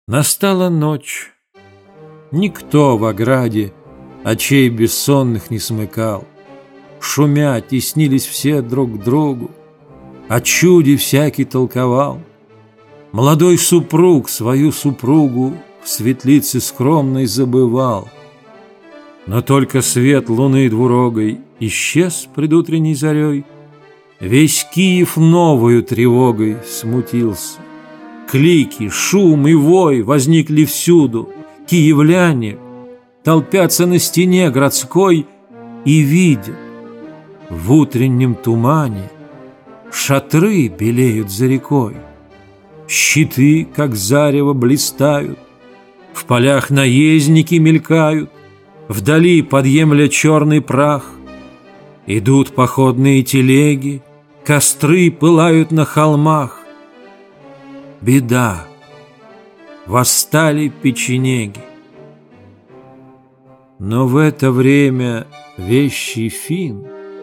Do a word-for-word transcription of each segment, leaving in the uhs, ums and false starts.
Настала ночь. Никто в ограде очей бессонных не смыкал. Шумя теснились все друг к другу, о чуде всякий толковал. Молодой супруг свою супругу в светлице скромной забывал. Но только свет луны двурогой исчез предутренней зарей, весь Киев новою тревогой смутился. Клики, шум и вой возникли всюду. Киевляне толпятся на стене городской и видят, в утреннем тумане шатры белеют за рекой, щиты, как зарево, блистают, в полях наездники мелькают, вдали, подъемля черный прах, идут походные телеги, костры пылают на холмах. Беда! Восстали печенеги. Но в это время вещий Фин,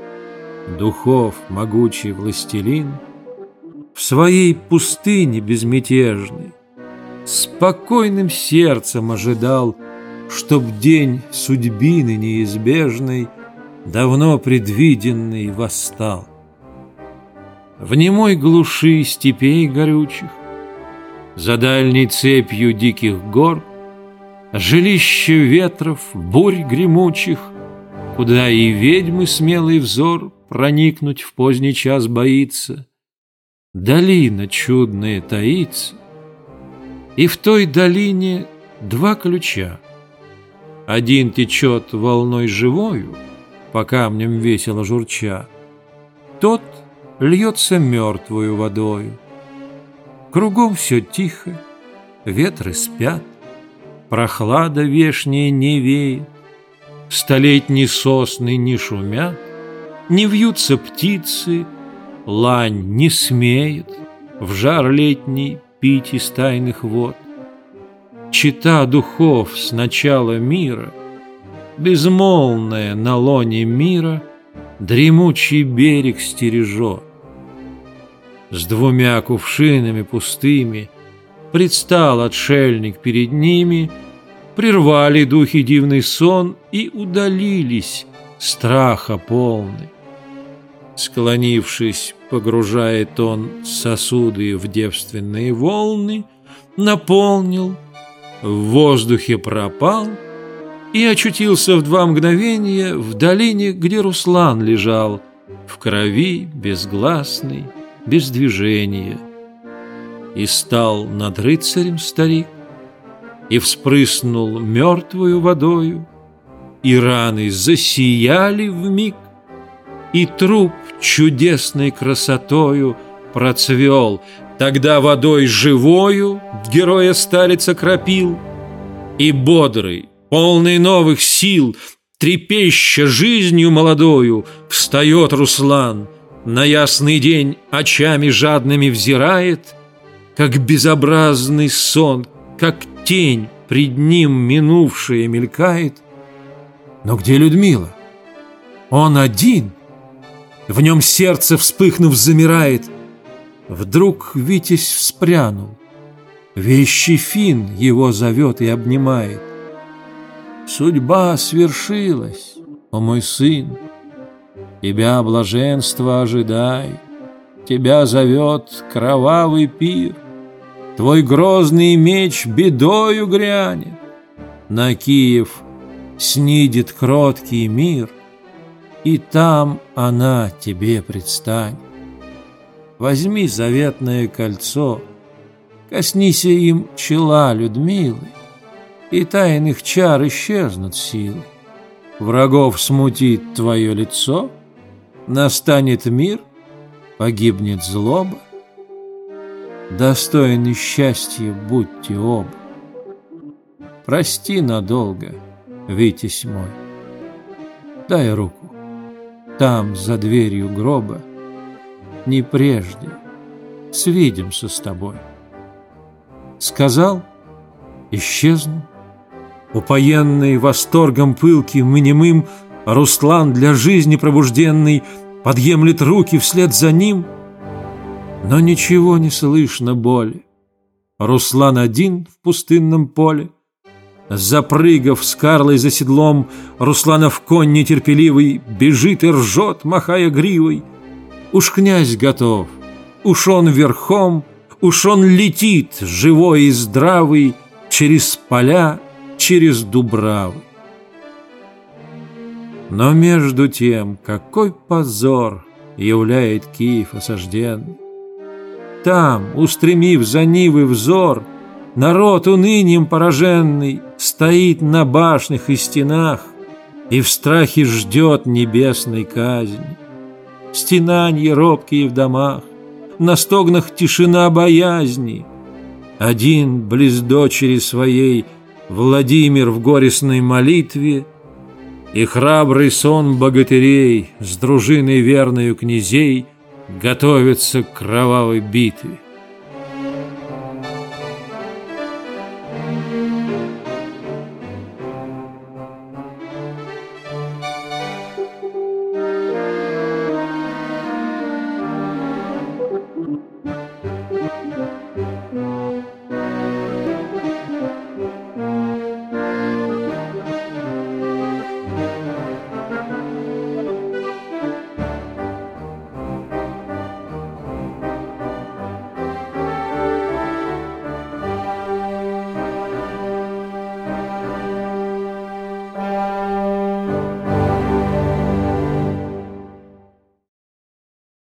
духов могучий властелин, в своей пустыне безмятежной спокойным сердцем ожидал, чтоб день судьбины неизбежной, давно предвиденный, восстал. В немой глуши степей горючих, за дальней цепью диких гор, жилище ветров, бурь гремучих, куда и ведьмы смелый взор проникнуть в поздний час боится, долина чудная таится, и в той долине два ключа. Один течет волной живою, по камням весело журча, тот льется мертвою водою. Кругом все тихо, ветры спят, прохлада вешняя не веет, столетние сосны не шумят, не вьются птицы, лань не смеет в жар летний пить из тайных вод. Чета духов с начала мира, безмолвная на лоне мира, дремучий берег стережет. С двумя кувшинами пустыми предстал отшельник перед ними, прервали духи дивный сон и удалились, страха полны. Склонившись, погружает он сосуды в девственные волны, наполнил, в воздухе пропал и очутился в два мгновения в долине, где Руслан лежал, в крови, безгласный, без движения. И стал над рыцарем старик, и вспрыснул мертвую водою, и раны засияли вмиг, и труп чудесной красотою процвел. Тогда водой живою героя старец окропил, и бодрый, полный новых сил, трепеща жизнью молодою, встает Руслан, на ясный день очами жадными взирает, как безобразный сон, как тень пред ним минувшая мелькает. Но где Людмила? Он один, в нем сердце, вспыхнув, замирает. Вдруг Витязь вспрянул, вещий Фин его зовет и обнимает. Судьба свершилась, о мой сын, тебя блаженство ожидай, тебя зовет кровавый пир, твой грозный меч бедою грянет, на Киев снидет кроткий мир, и там она тебе предстанет. Возьми заветное кольцо, коснися им чела Людмилы, и тайных чар исчезнут силы. Врагов смутит твое лицо, настанет мир, погибнет злоба. Достойны счастья будьте оба. Прости надолго, Витязь мой, дай руку, там, за дверью гроба, не прежде свидимся с тобой. Сказал, исчезнул. Упоенный восторгом пылким и немым, Руслан для жизни пробужденный подъемлет руки вслед за ним, но ничего не слышно боли. Руслан один в пустынном поле. Запрыгав с Карлой за седлом, Русланов конь нетерпеливый бежит и ржет, махая гривой. Уж князь готов, уж он верхом, уж он летит, живой и здравый, через поля, через дубравы. Но между тем, какой позор являет Киев осажденный! Там, устремив за Нивы взор, народ унынием пораженный стоит на башнях и стенах и в страхе ждет небесной казни. Стенанье робкие в домах, на стогнах тишина боязни. Один близ дочери своей Владимир в горестной молитве, и храбрый сон богатырей с дружиной верною князей готовится к кровавой битве.